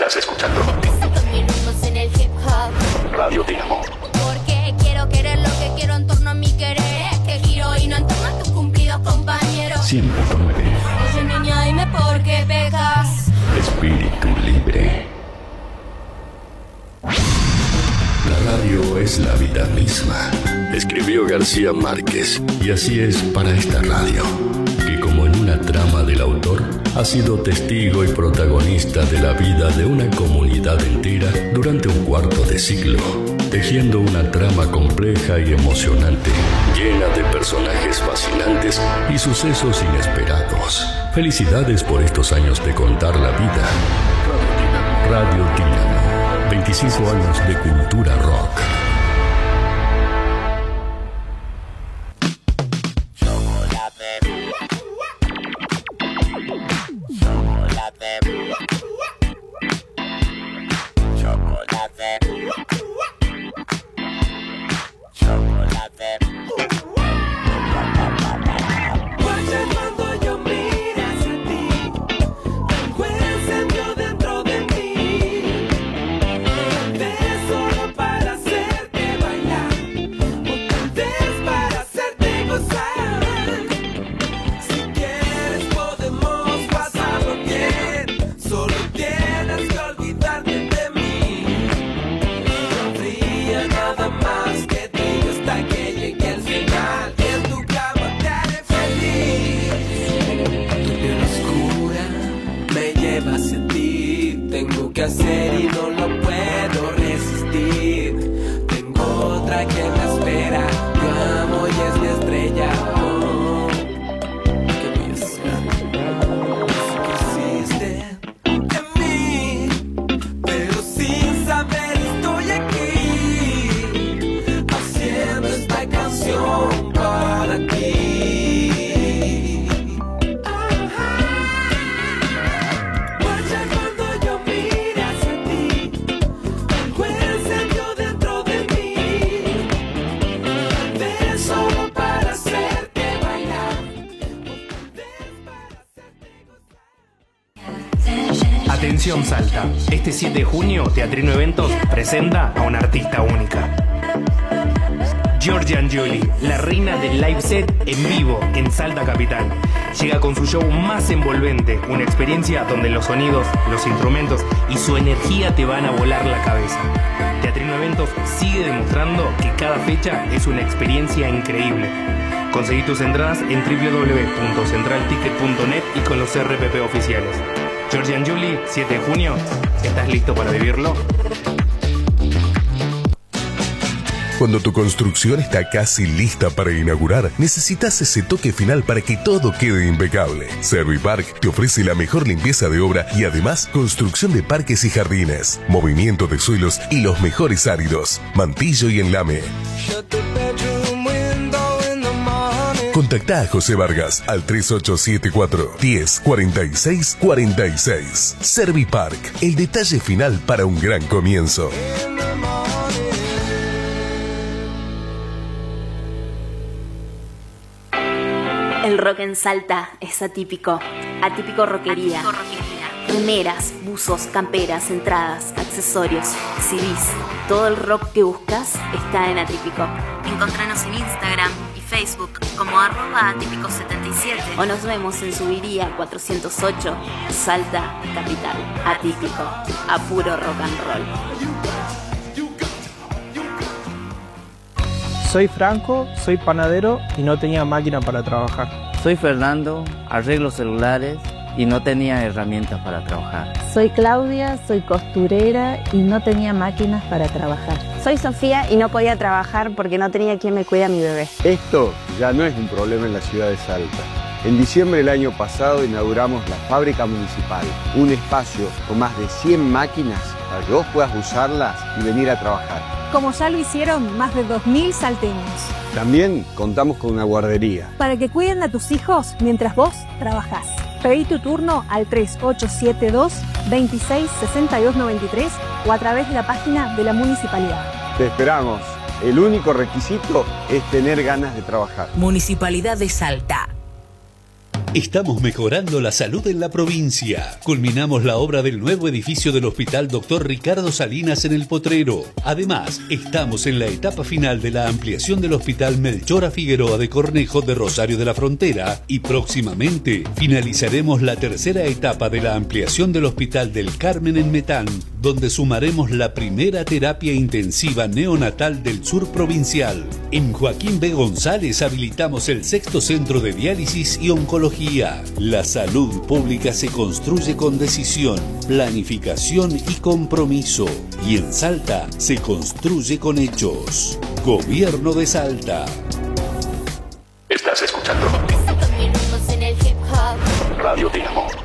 Estás escuchando Radio Dínamo. Porque quiero querer lo que quiero en torno a mi querer. Que giro y no en torno a tus cumplidos, compañeros. 100.9. Oye, niña, dime por qué pecas. Espíritu libre. La radio es la vida misma, escribió García Márquez, y así es para esta radio, que como en una trama del autor, ha sido testigo y protagonista de la vida de una comunidad entera durante un cuarto de siglo, tejiendo una trama compleja y emocionante, llena de personajes fascinantes y sucesos inesperados. Felicidades por estos años de contar la vida. Radio Dínamo. 25 años de cultura rock. Hacer y no lo puedo resistir. Tengo otra que me espera. Yo amo y es mi estrella. Oh, qué belleza. Existe en mí, pero sin saber estoy aquí, haciendo esta canción para ti. Atención Salta, este 7 de junio Teatrino Eventos presenta a una artista única. Giorgia Angioli, la reina del live set en vivo en Salta Capital. Llega con su show más envolvente, una experiencia donde los sonidos, los instrumentos y su energía te van a volar la cabeza. Teatrino Eventos sigue demostrando que cada fecha es una experiencia increíble. Conseguí tus entradas en www.centralticket.net y con los RPP oficiales. Giorgia Angioli, 7 de junio, ¿estás listo para vivirlo? Cuando tu construcción está casi lista para inaugurar, necesitas ese toque final para que todo quede impecable. Servipark te ofrece la mejor limpieza de obra y además construcción de parques y jardines, movimiento de suelos y los mejores áridos, mantillo y enlame. Contactá a José Vargas al 3874 10 46 46. Servipark, el detalle final para un gran comienzo. El rock en Salta es atípico. Atípico rockería. Remeras, buzos, camperas, entradas, accesorios, CDs. Todo el rock que buscas está en Atípico. Encontranos en Instagram y Facebook como @atípico77 o nos vemos en Subiría 408, Salta Capital. Atípico, a puro rock and roll. Soy Franco, soy panadero y no tenía máquina para trabajar. Soy Fernando, arreglo celulares y no tenía herramientas para trabajar. Soy Claudia, soy costurera y no tenía máquinas para trabajar. Soy Sofía y no podía trabajar porque no tenía quien me cuide a mi bebé. Esto ya no es un problema en la ciudad de Salta. En diciembre del año pasado inauguramos la Fábrica Municipal, un espacio con más de 100 máquinas para que vos puedas usarlas y venir a trabajar. Como ya lo hicieron más de 2000 salteños. También contamos con una guardería. Para que cuiden a tus hijos mientras vos trabajás. Pedí tu turno al 3872 26 62 93 o a través de la página de la municipalidad. Te esperamos. El único requisito es tener ganas de trabajar. Municipalidad de Salta. Estamos mejorando la salud en la provincia. Culminamos la obra del nuevo edificio del Hospital Dr. Ricardo Salinas en El Potrero. Además, estamos en la etapa final de la ampliación del Hospital Melchora Figueroa de Cornejo de Rosario de la Frontera y próximamente finalizaremos la tercera etapa de la ampliación del Hospital del Carmen en Metán, donde sumaremos la primera terapia intensiva neonatal del sur provincial. En Joaquín B. González habilitamos el 6º centro de diálisis y oncología. La salud pública se construye con decisión, planificación y compromiso. Y en Salta se construye con hechos. Gobierno de Salta. Estás escuchando Radio Dínamo.